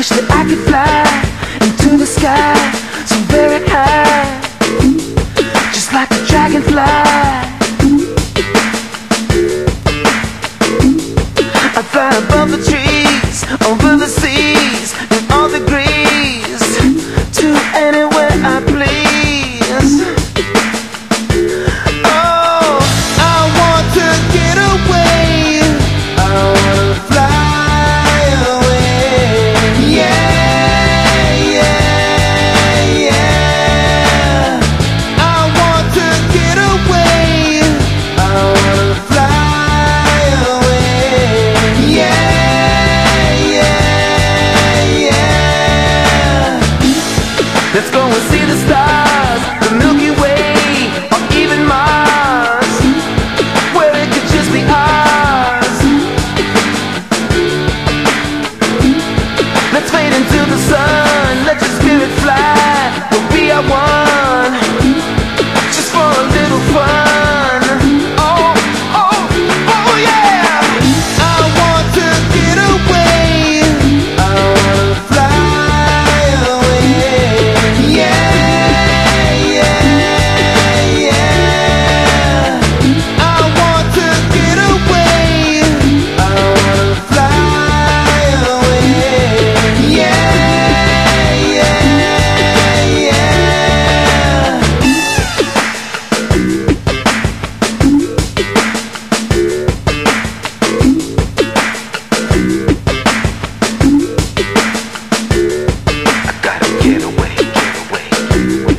wish that I could fly into the sky so very high, just like a dragonfly. I fly above the trees, over the seas, in all degrees, to anywhere I please. Oh, I want to get away, I want to fly away. Yeah, yeah, yeah. I want to get away, I want to fly away. Yeah, yeah, yeah. Let's go and see the stars, the Milky Way, or even Mars, where it could just be ours. Let's fade into the sun, let your spirit fly, we'll be our one, just for a little fun. Oh, oh, oh yeah. I want to get away, I want to fly away. Yeah, yeah, yeah. I want to get away, I want to fly away. Yeah, yeah, yeah. I gotta get away, get away, get away.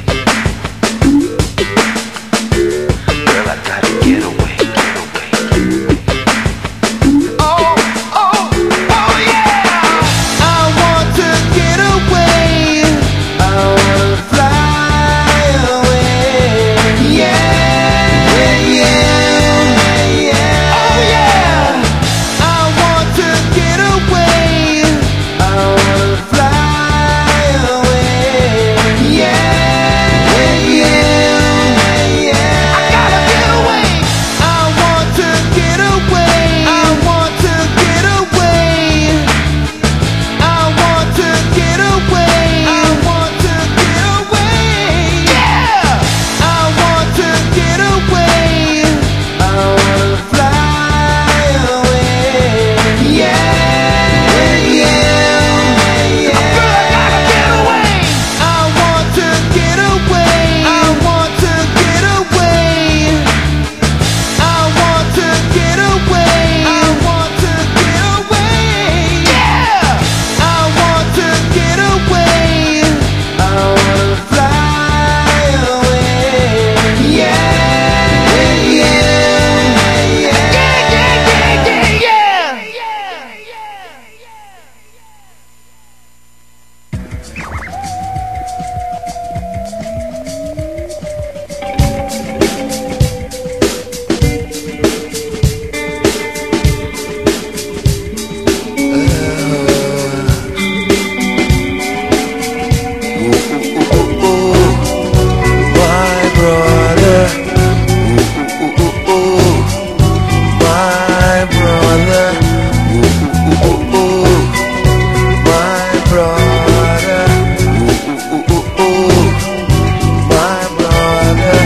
Girl, I gotta get away, get away, get away. Oh, oh, oh yeah. I want to get away, I wanna fly away. Yeah, yeah, yeah. Oh yeah. I want to get away, I wanna fly away. Yeah, yeah, yeah. I gotta get away. I want to get away, I want to get away. I want to get away, I want to get away. Yeah. I want to get away, I wanna fly away. Yeah, yeah, yeah. Girl, I gotta get away. I want to get away, I want to get away. I want to get away, I want to get away. Yeah. I want to get away, I wanna fly away. Yeah, yeah, yeah, yeah, yeah, yeah, my brother, my brother, my brother, my brother.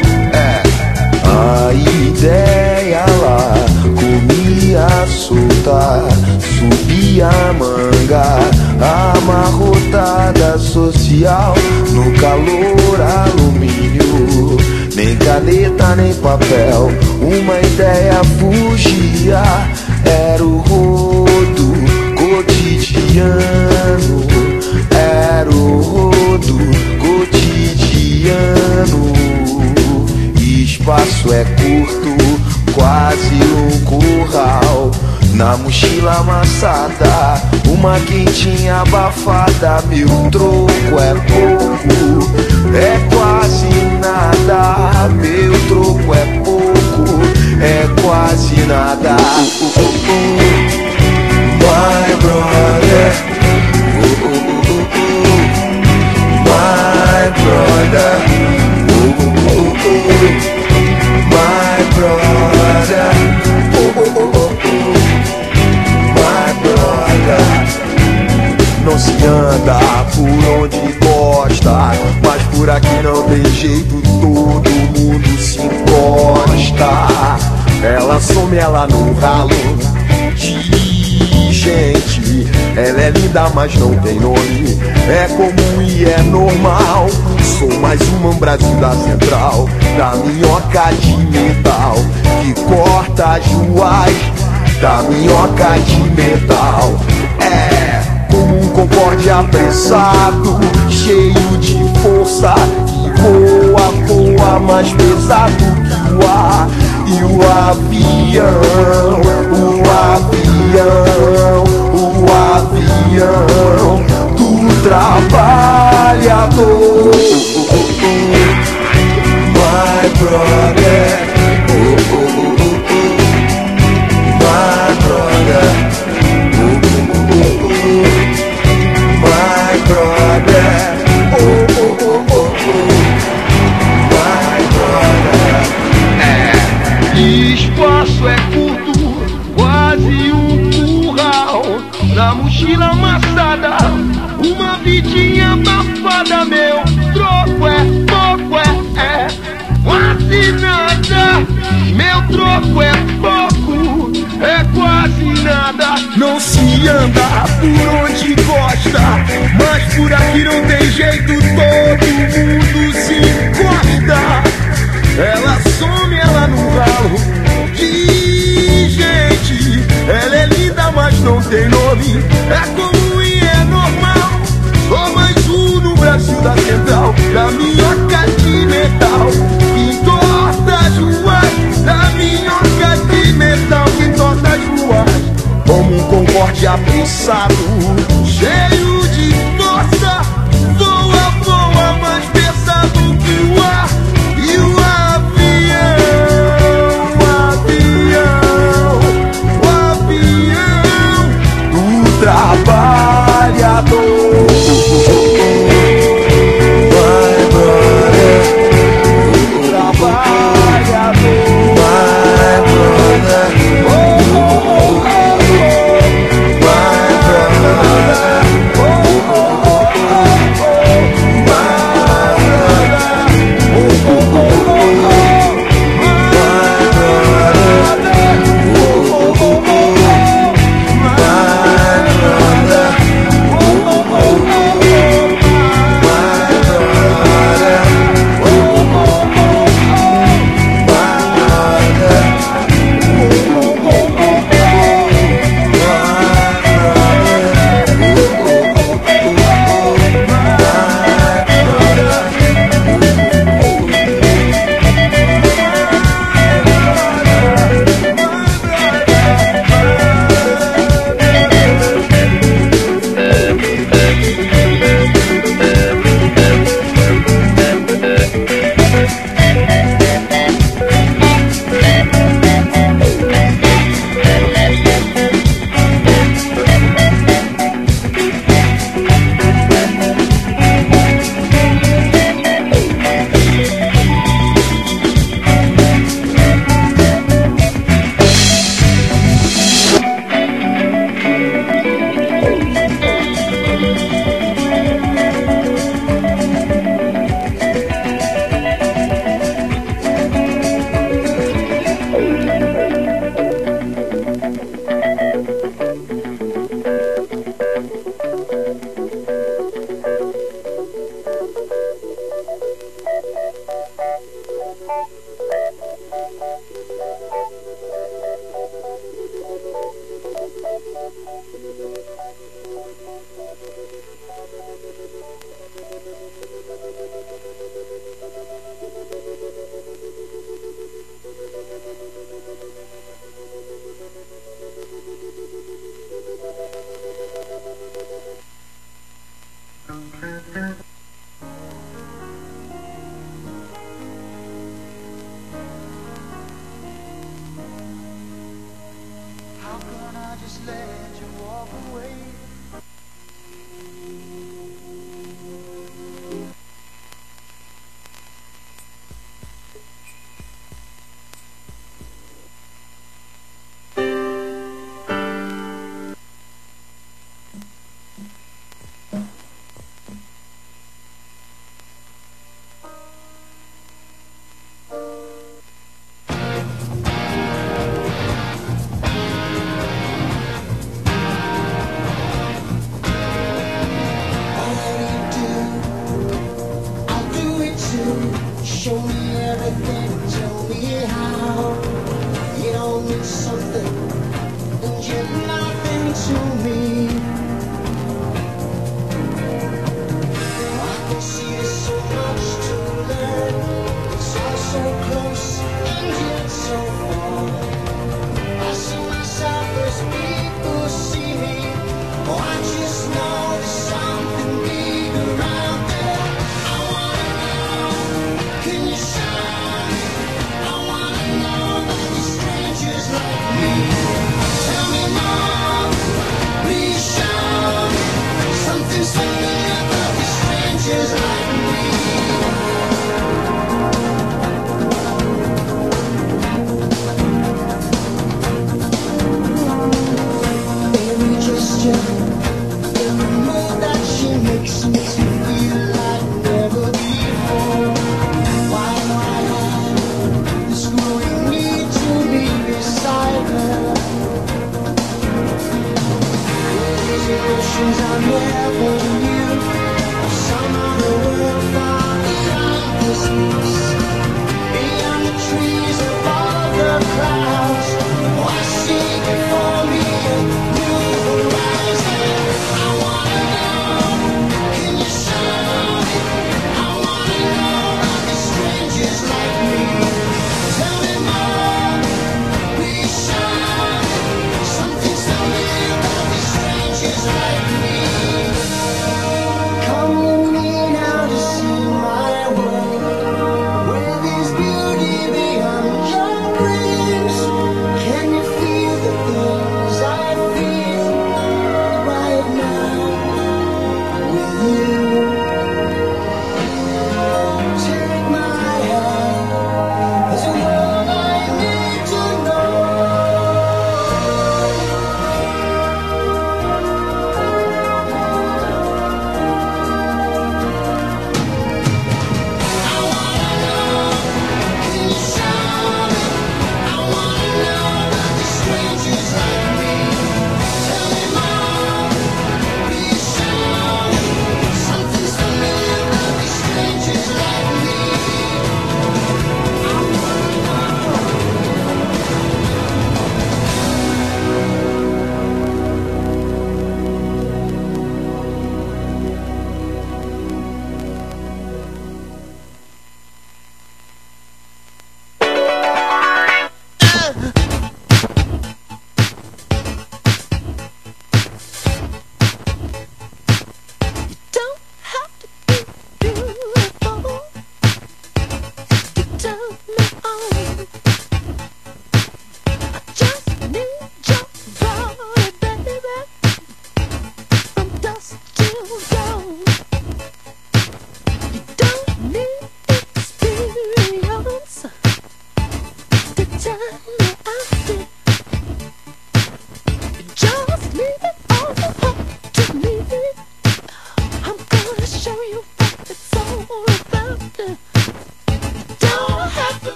A ideia lá comia solta, subia a manga, amarrotada social no calor alumínio. Nem caneta nem papel, uma ideia fugia, era o rodo cotidiano, era o rodo cotidiano. Espaço é curto, quase um curral. Na mochila amassada, uma quentinha abafada. Meu troco é pouco, é quase nada. Meu troco é pouco, é quase nada. My brother, my brother, my brother, my brother. Não se por onde gosta, mas por aqui não tem jeito, todo mundo se encosta. Ela some, ela no ralo de gente. Ela é linda, mas não tem nome. É comum e é normal. Sou mais uma Brasil da Central, da minhoca de metal que corta as ruas, da minhoca de metal. É como um Concorde apressado, cheio de força, que voa mais pesado que o ar. E o avião, do trabalhador. My brother, my brother, my brother, my brother. Espaço é curto, quase um curral. Na mochila amassada, uma vidinha abafada. Meu troco é pouco, é quase nada. Meu troco é pouco, é quase nada. Não se anda por onde gosta, mas por aqui não tem jeito, todo mundo se encosta. Ela some, ela no ralo de gente. Ela é linda, mas não tem nome. É comum e é normal. Sou mais um no Brasil da Central, da minhoca de metal que torta as ruas, da minhoca de metal que torta as ruas. Como um Concorde apressado, cheio de força, voa mais pesado que o ar. E o avião do trabalhador. My brother, do trabalhador. My brother,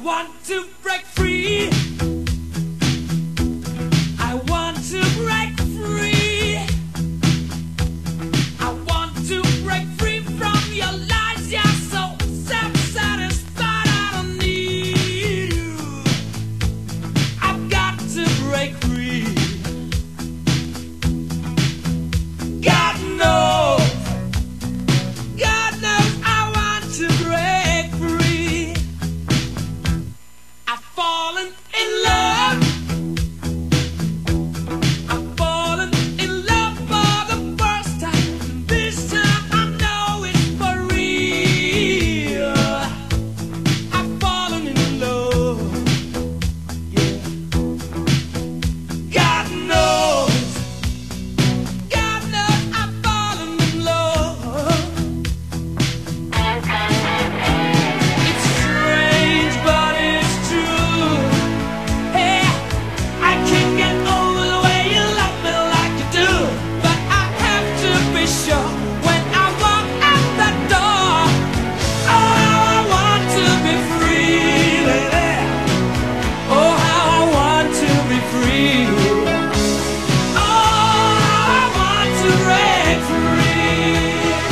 want to break free. I want to break free. I want to break free from your lies. You're so self-satisfied. I don't need you. I've got to break free. God knows I want to break free. I've fallen in love. I've fallen in love for the first time. This time I know it's for real. I've fallen in love. Yeah. God knows I've fallen in love. It's strange, but it's true. Hey, I can't get over the way you love me like you do. But I have to be sure when I walk out that door. Oh, how I want to be free, baby. Oh, how I want to be free. Oh, how I want to break free.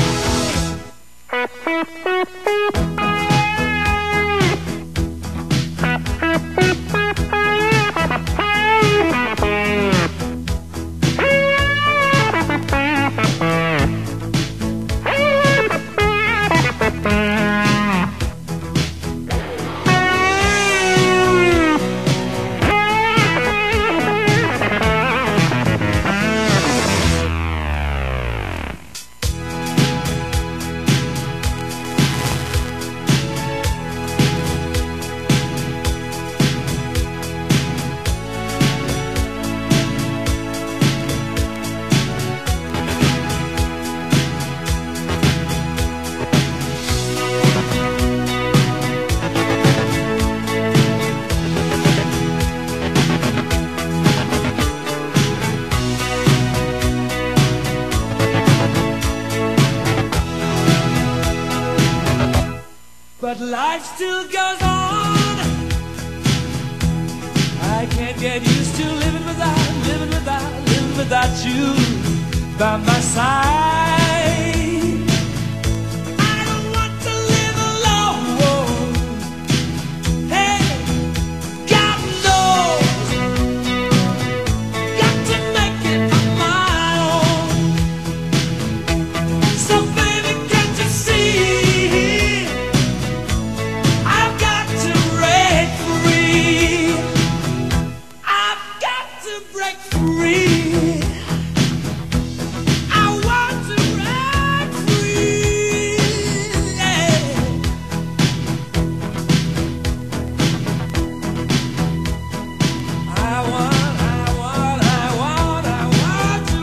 But life still goes on. I can't get used to living without you by my side. I don't want to live alone. Hey, God knows, got to make it on my own. So baby, can't you see? I've got to break free. I've got to break free. I want to break free. Yeah. I want to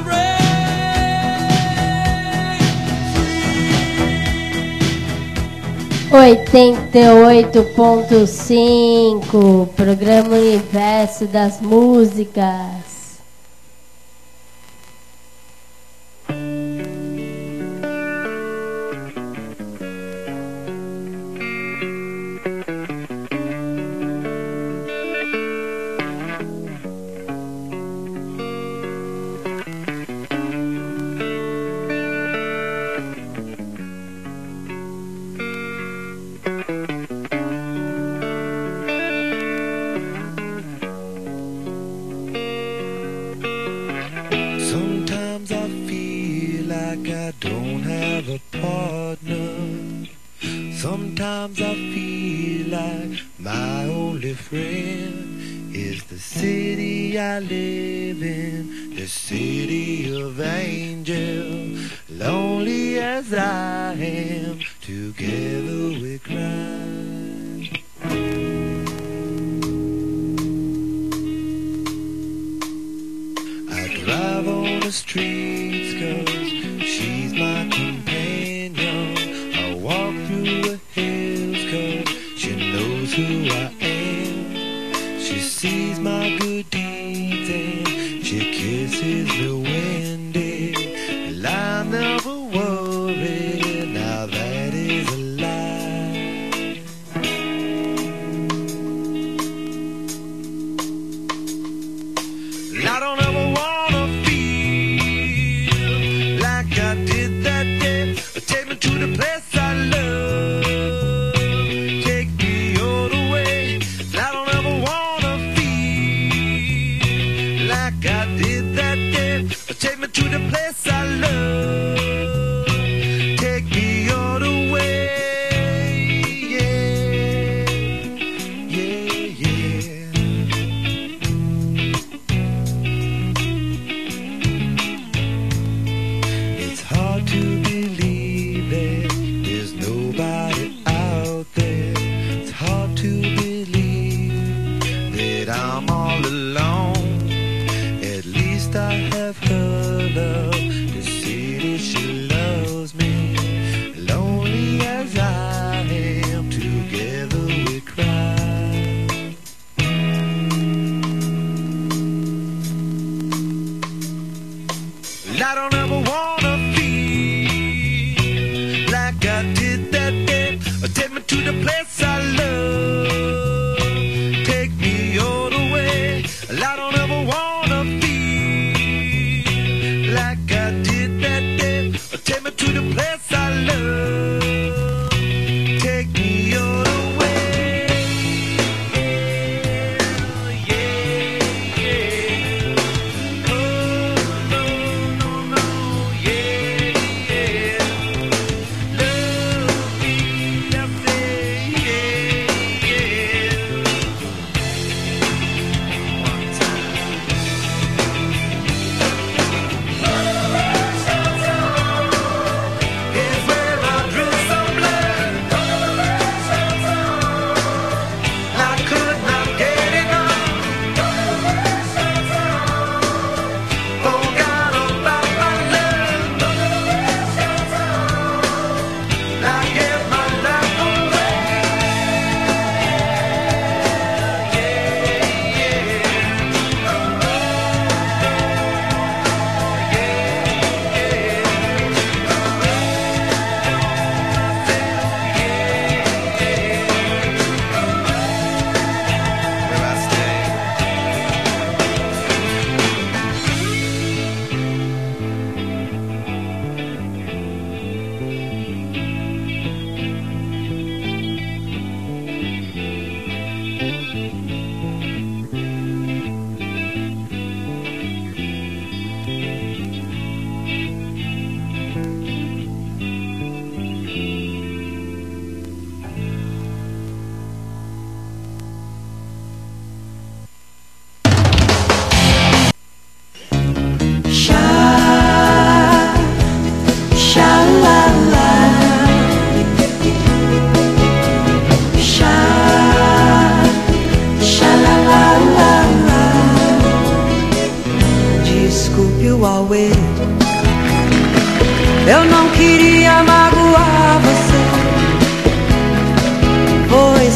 break free. 88.5, programa Universo das Músicas. Sometimes I feel like I don't have a partner. Sometimes I feel like my only friend is the city I live in, the city of angels. Lonely as I am, together we cry. Drive on the streets 'cause she's my companion. I walk through the hills 'cause she knows who I am. She sees my good deeds and she kisses me when well, I never worry, now that is a lie.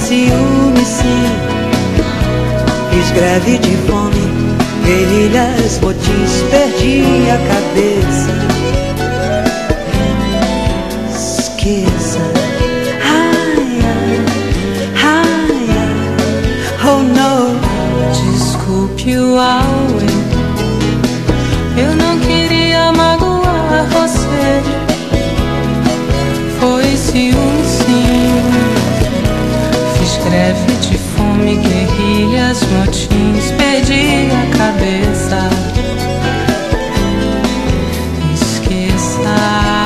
ciúme sim. Fiz greve de fome, guerrilhas, motins, perdi a cabeça. Esqueça. Ai, ai, ai, ai. Oh no. Desculpe o auê, eu não queria magoar você. Foi ciúme sim. Fiz greve de fome, guerrilhas, motins, perdi a cabeça. Esqueça.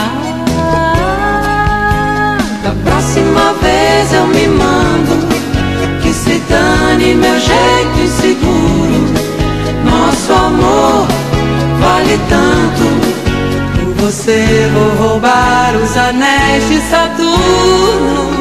Da próxima vez eu me mando, que se dane meu jeito inseguro. Nosso amor vale tanto. Por você vou roubar os anéis de Saturno.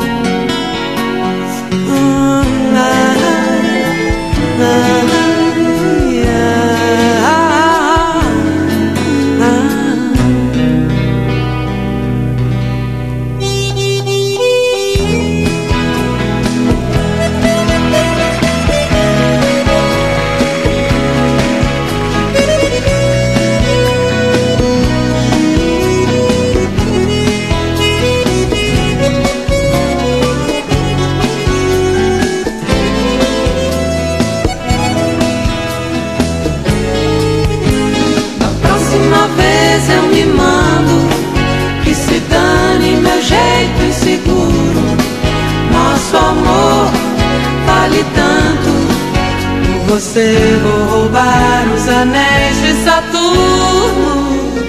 Eu me mando, que se dane meu jeito inseguro. Nosso amor vale tanto. Por você vou roubar os anéis de Saturno.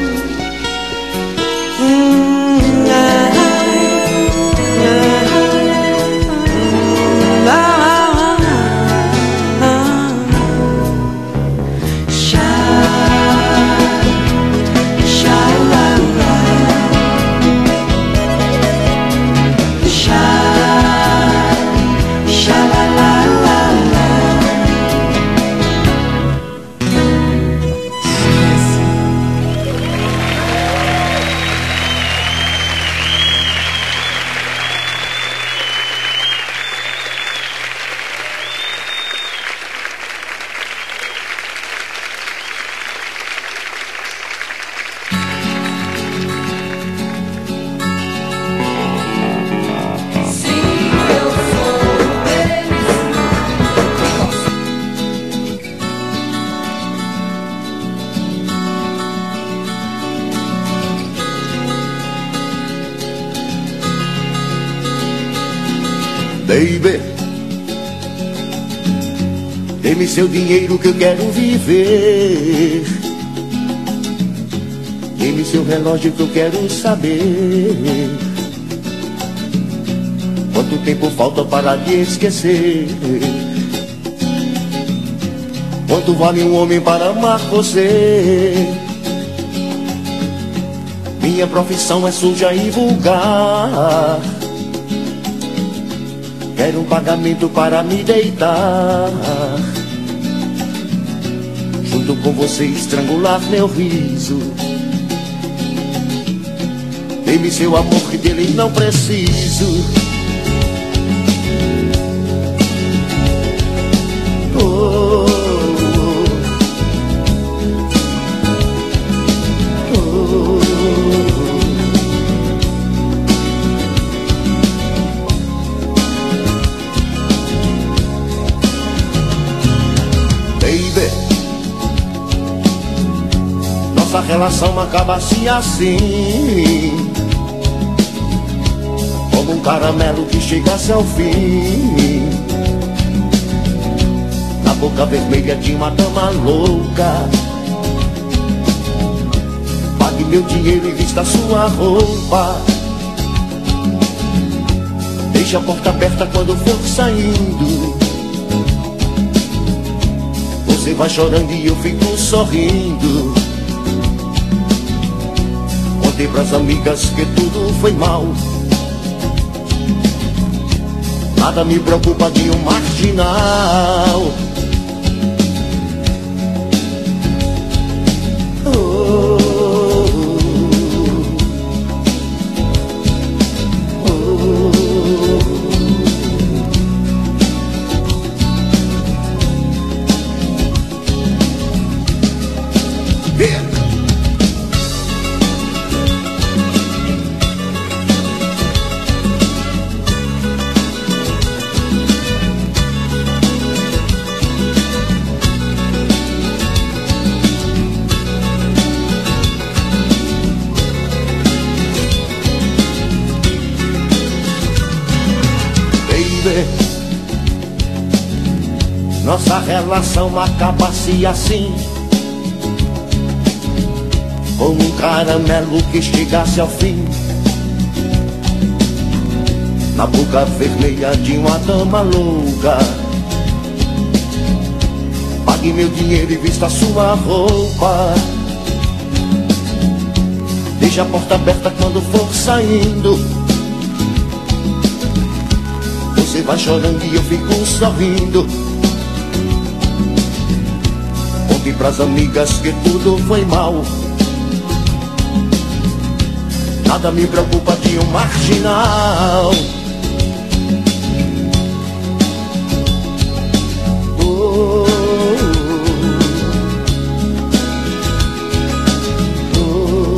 Baby, dê-me seu dinheiro que eu quero viver. Dê-me seu relógio que eu quero saber quanto tempo falta para te esquecer. Quanto vale um homem para amar você? Minha profissão é suja e vulgar. Quero um pagamento para me deitar, junto com você estrangular meu riso. Dê-me seu amor que dele não preciso. Oh, oh, oh. Nossa relação acaba-se assim, como um caramelo que chegasse ao fim, na boca vermelha de uma dama louca. Pague meu dinheiro e vista sua roupa. Deixe a porta aberta quando for saindo. Você vai chorando e eu fico sorrindo. Contei pras amigas que tudo foi mal. Nada me preocupa de um marginal. Oh, oh, oh. baby. Nossa relação acaba-se assim, como um caramelo que chegasse ao fim, na boca vermelha de uma dama louca. Pague meu dinheiro e vista sua roupa. Deixe a porta aberta quando for saindo. Você vai chorando e eu fico sorrindo. Conte pras amigas que tudo foi mal. Nada me preocupa de um marginal. Oh, oh, oh.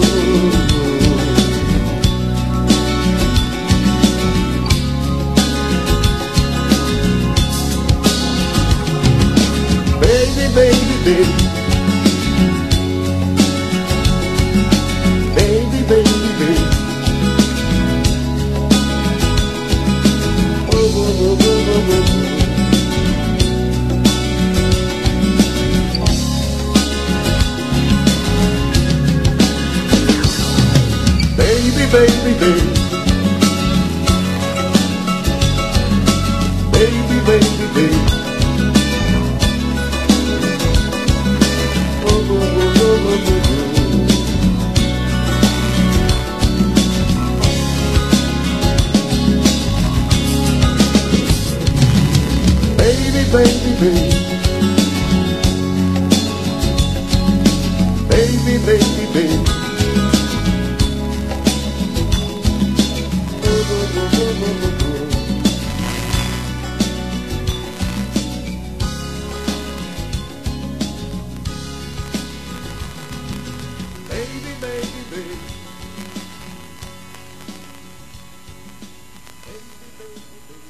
Baby, baby, baby. Baby, baby, baby. Oh, oh, oh, oh, oh, oh. Baby, baby, baby. Baby, baby, baby. Oh, oh, oh, oh, oh, oh. Baby, baby, baby. Baby, baby, baby. Oh, oh, oh, oh, oh, oh. Baby, baby, baby. Baby, baby, baby.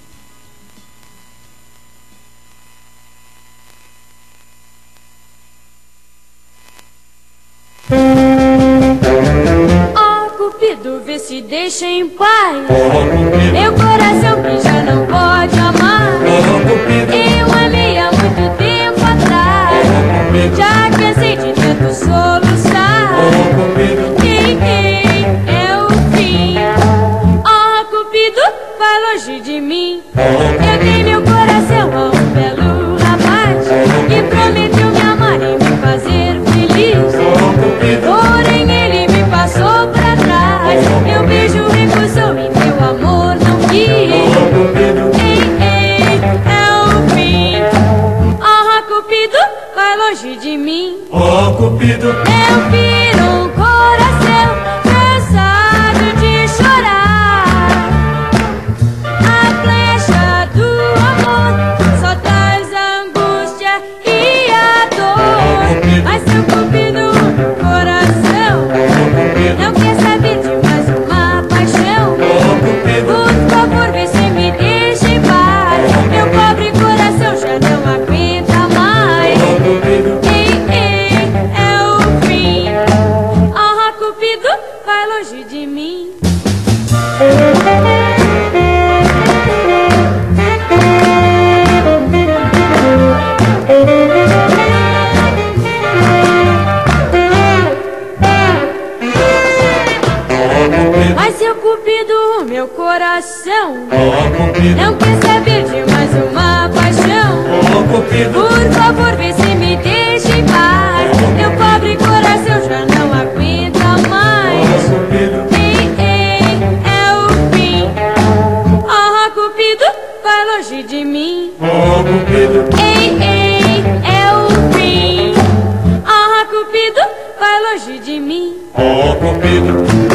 Oh, Cupido, vê se deixa em paz. Meu coração que já não pode amar. Eu amei há muito tempo atrás. Já cansei de tanto soluçar. Ei, ei, é o fim. Oh, Cupido, vai longe de mim. Eu dei meu coração a um belo rapaz que prometeu me amar e me fazer feliz. Porém ele me passou pra trás. Meu beijo recusou e meu amor não quis. Ei, ei, é o fim. Oh, Cupido, vai longe de mim. Oh, Cupido, Eu viro um coração cansado de chorar. A flecha do amor só traz angústia e a dor. Mas seu Cupido, coração, não quer saber de mais uma paixão. Por favor, vê se me deixa em paz. Meu pobre coração já não aguenta mais. Ei, ei, é o fim. Oh, Cupido, vai longe de mim. Mas seu Cupido, meu coração, não quer saber de mais uma paixão. Por favor, vê se me deixa em paz. Meu pobre coração já não aguenta mais. Ei, ei, é o fim. Oh, Cupido, vai longe de mim. Ei, ei, é o fim. Oh, Cupido, vai longe de mim. oh, Cupido.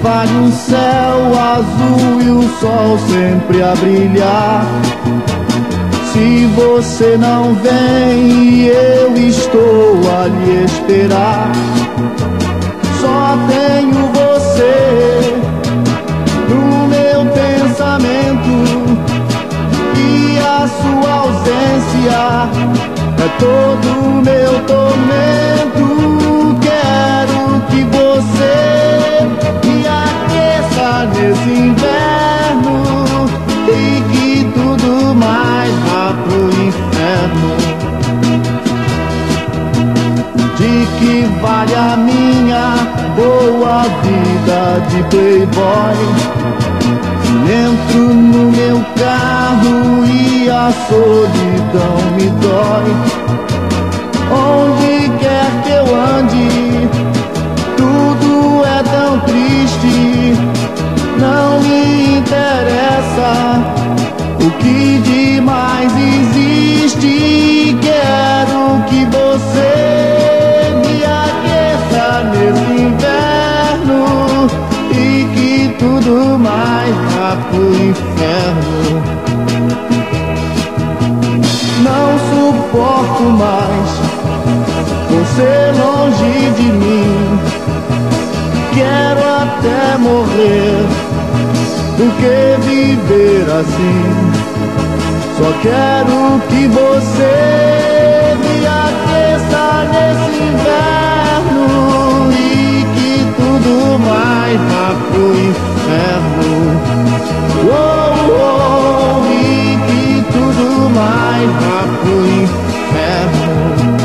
vale o céu azul e o sol sempre a brilhar? Se você não vem, eu estou a lhe esperar. Só tenho você no meu pensamento, e a sua ausência é todo o meu tormento. Quero que você me aqueça nesse inverno e que tudo mais vá pro inferno. De que vale a minha boa vida de playboy? Entro no meu carro e a solidão me dói. Onde quer que eu ande, tudo é tão triste. Não me interessa o que de mais existe. Quero que você me aqueça nesse inverno e que tudo mais vá pro inferno. Não suporto mais você longe de mim. Quero até morrer do que viver assim. Só quero que você me aqueça nesse inverno e que tudo mais vá pro inferno. Oh, oh, e que tudo mais vá pro inferno.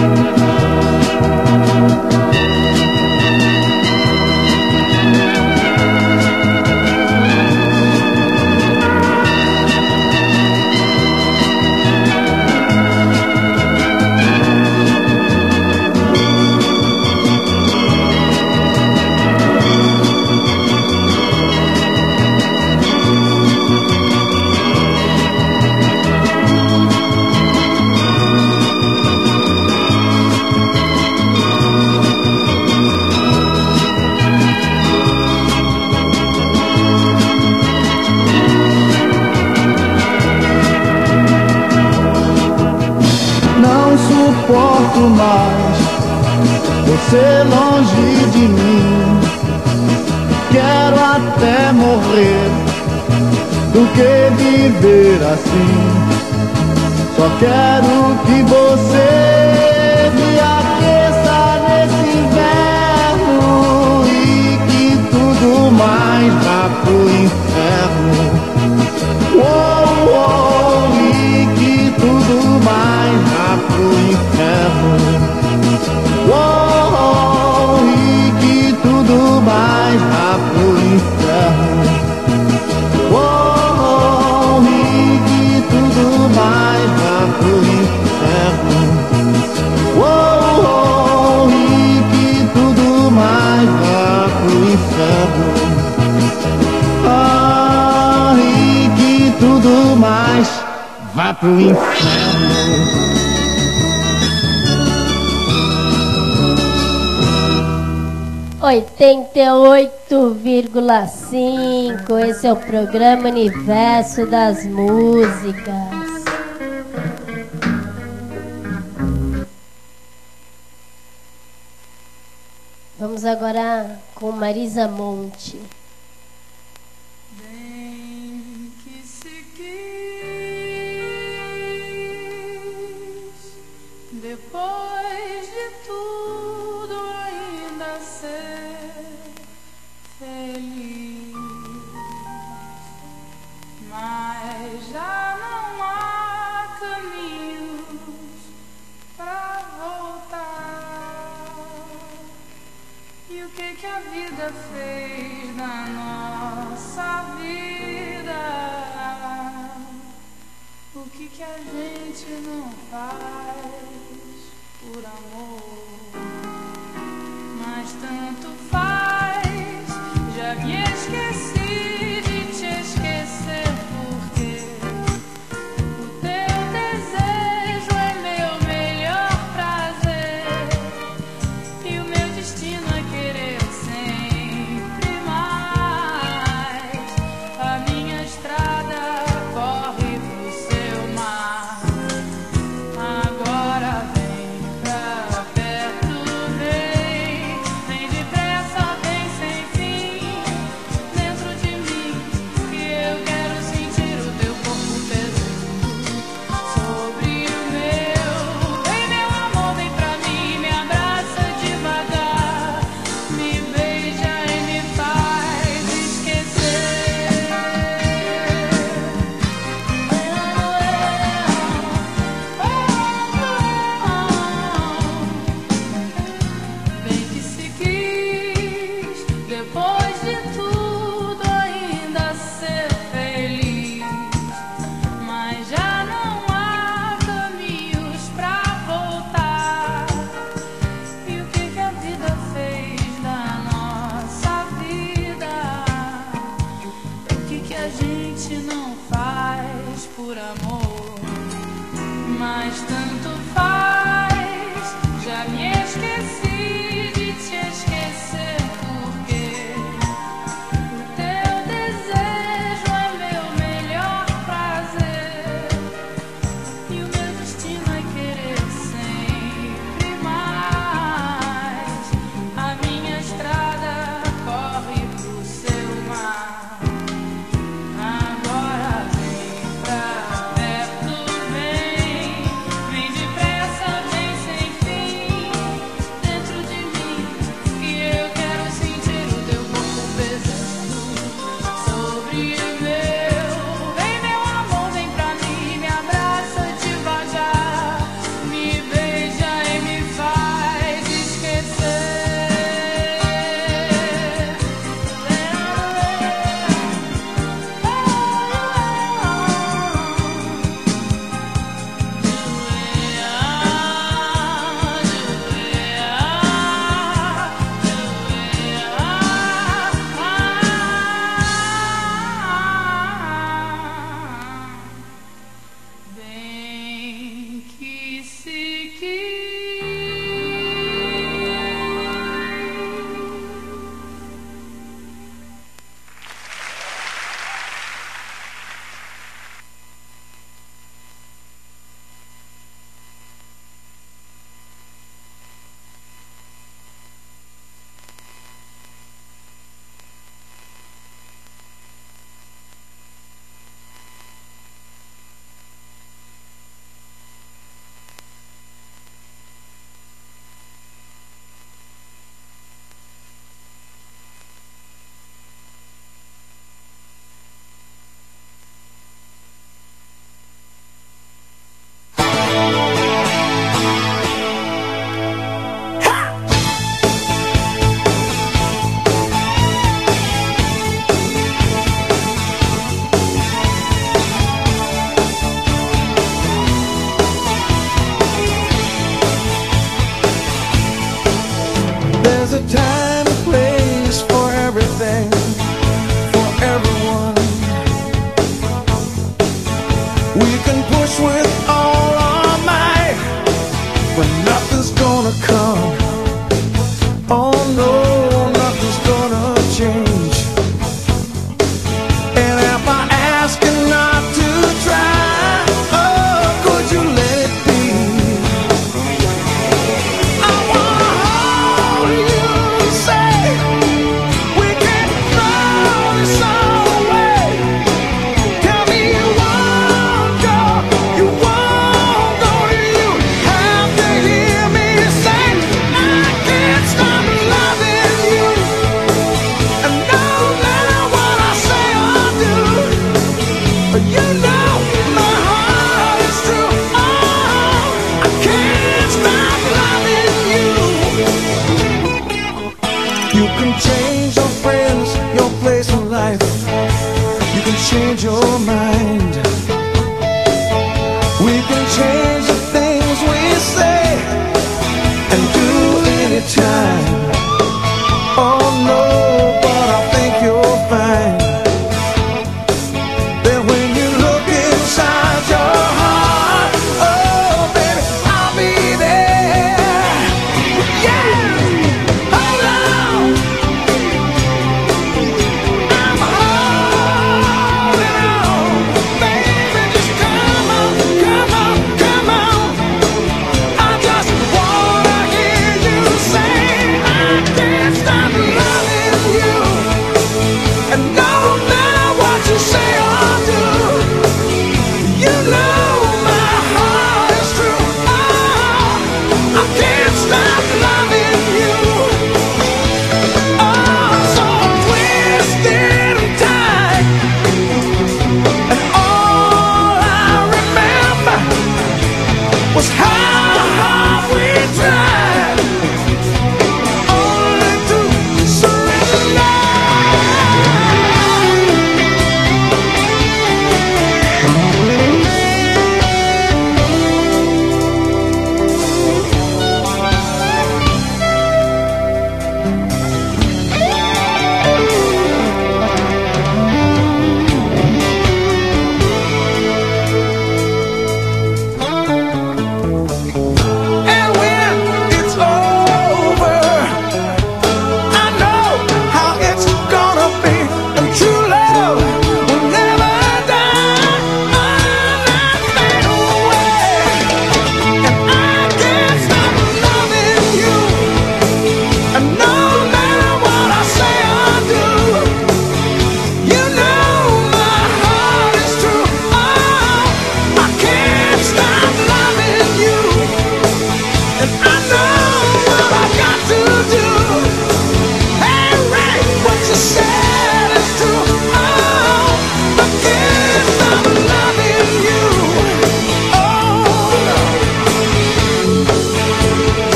Suporto mais você longe de mim. Quero até morrer do que viver assim. Só quero que você me aqueça nesse inverno e que tudo mais vá pro inferno. Oh, oh, e que tudo mais vá pro inferno. Oh, oh, e que tudo mais vá pro inferno. Oh, oh, e que tudo mais vá pro inferno. Oh, oh, e que tudo mais vá pro inferno. Ah, e que tudo mais vá pro inferno. 88,5. Esse é o programa Universo das Músicas. Vamos agora com Marisa Monte. Bem que se quis, depois de tudo ainda ser feliz, mas já não há caminhos pra voltar. E o que a vida fez na a gente não faz por amor, mas tanto faz. Já me esqueci de te esquecer, porque o teu desejo é meu melhor prazer, e o meu destino é querer sempre mais. A minha estrada corre pro seu mar. Agora vem pra perto, vem depressa, vem sem fim dentro de mim, que eu quero sentir o teu corpo pesando sobre o meu. Vem meu amor, vem pra mim, me abraça devagar, me beija e me faz esquecer. Bem que se quis. There's a time and place for everything, for everyone. We can push with all our might, but nothing's gonna come. Oh no, nothing's gonna change. And if I ask you not to try, oh, could you let it be? I wanna hold you and say we can throw this all away. Tell me you won't go, you won't go. You have to hear me say I can't stop loving you. And no matter what I say or do, you know my heart is true. Oh, I can't stop loving you. You can change your friends, your place in life. You can change your mind. We can change the things we say and do anytime. Oh no, but I think you'll find that when you look inside your heart, oh baby, I'll be there. Yeah, hold on. I'm holding on, baby.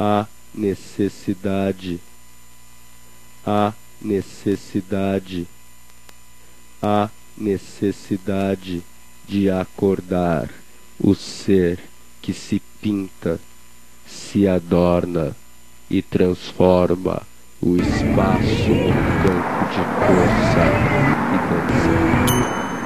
a necessidade, a necessidade, a necessidade de acordar, o ser que se pinta, se adorna e transforma o espaço num campo de força e dança.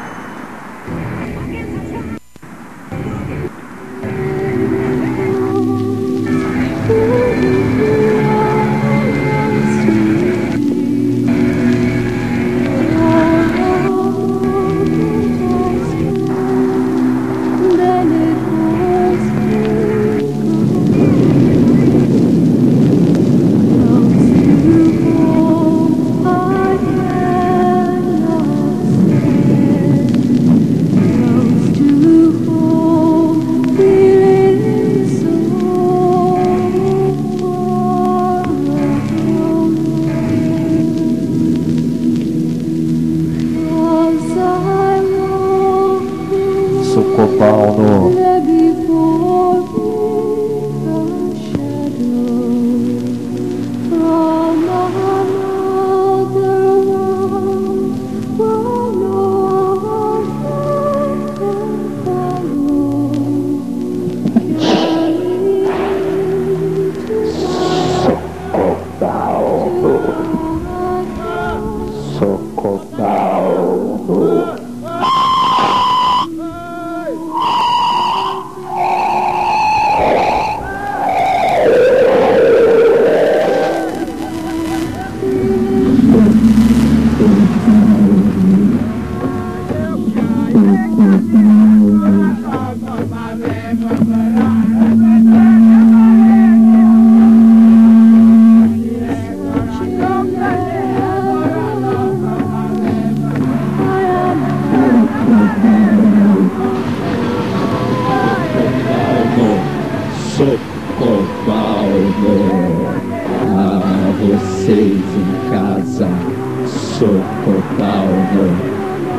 Paulo. Vocês em casa, Socobaldo.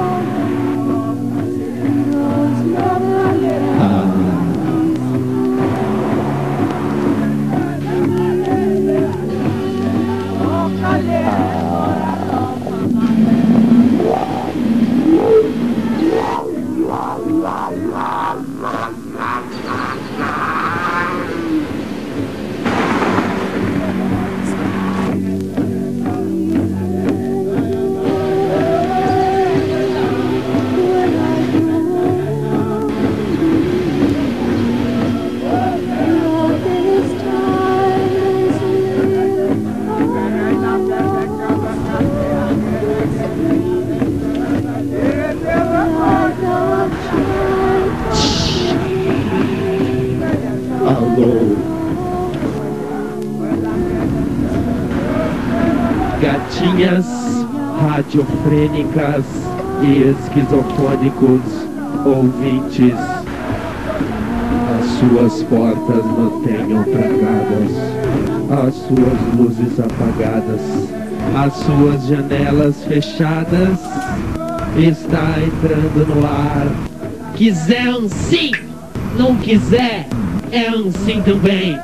Gatinhas radiofrênicas e esquizofônicos ouvintes, as suas portas mantenham trancadas, as suas luzes apagadas, as suas janelas fechadas. Está entrando no ar. Quiser um sim, não quiser é um sim também.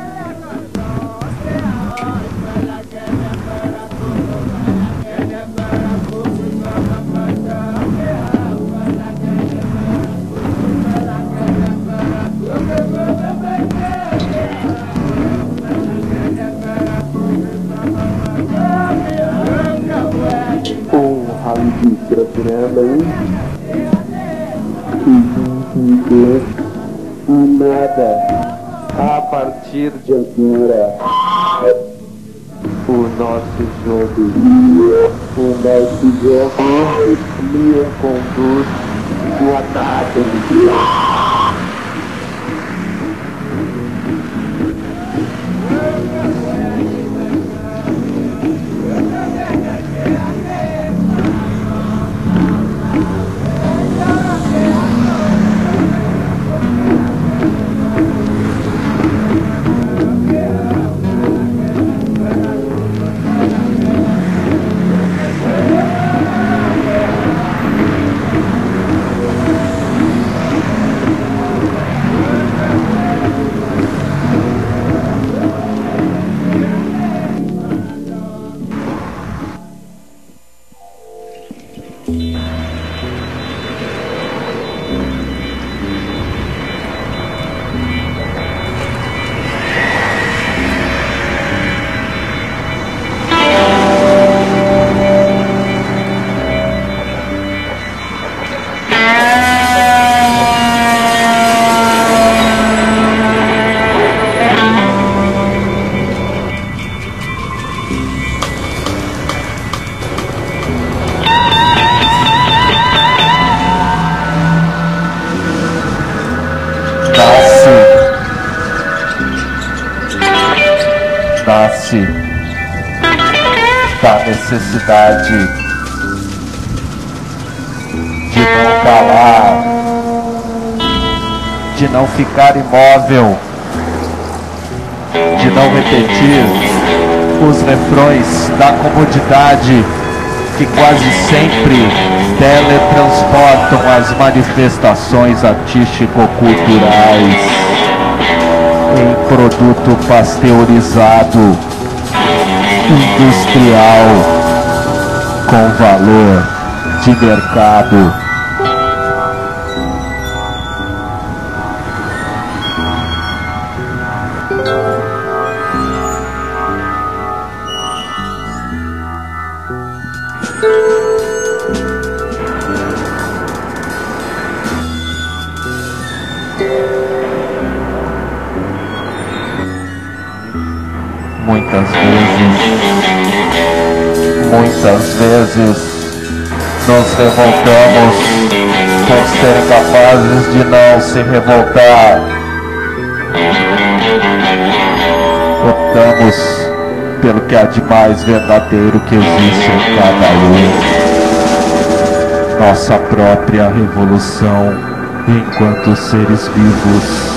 Nada. A partir de agora, o nosso jogo, o nosso jogo me conduz a nada. posse da necessidade de não calar, de não ficar imóvel, de não repetir os refrões da comodidade que quase sempre teletransportam as manifestações artístico-culturais em produto pasteurizado, industrial, com valor de mercado. Muitas vezes nos revoltamos por serem capazes de não se revoltar. Optamos pelo que há de mais verdadeiro que existe em cada um. Nossa própria revolução enquanto seres vivos.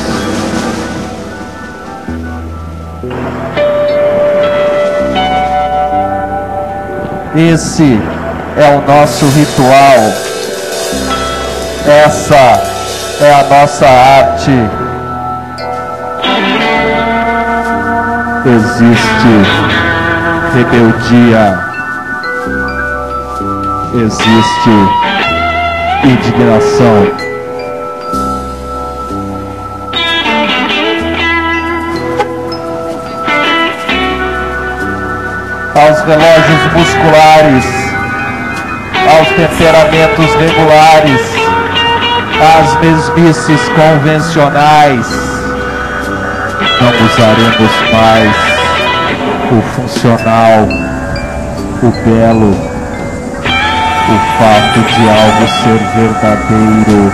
Esse é o nosso ritual, essa é a nossa arte. Existe rebeldia, existe indignação. Aos relógios musculares, aos temperamentos regulares, às mesmices convencionais, não usaremos mais o funcional, o belo, o fato de algo ser verdadeiro.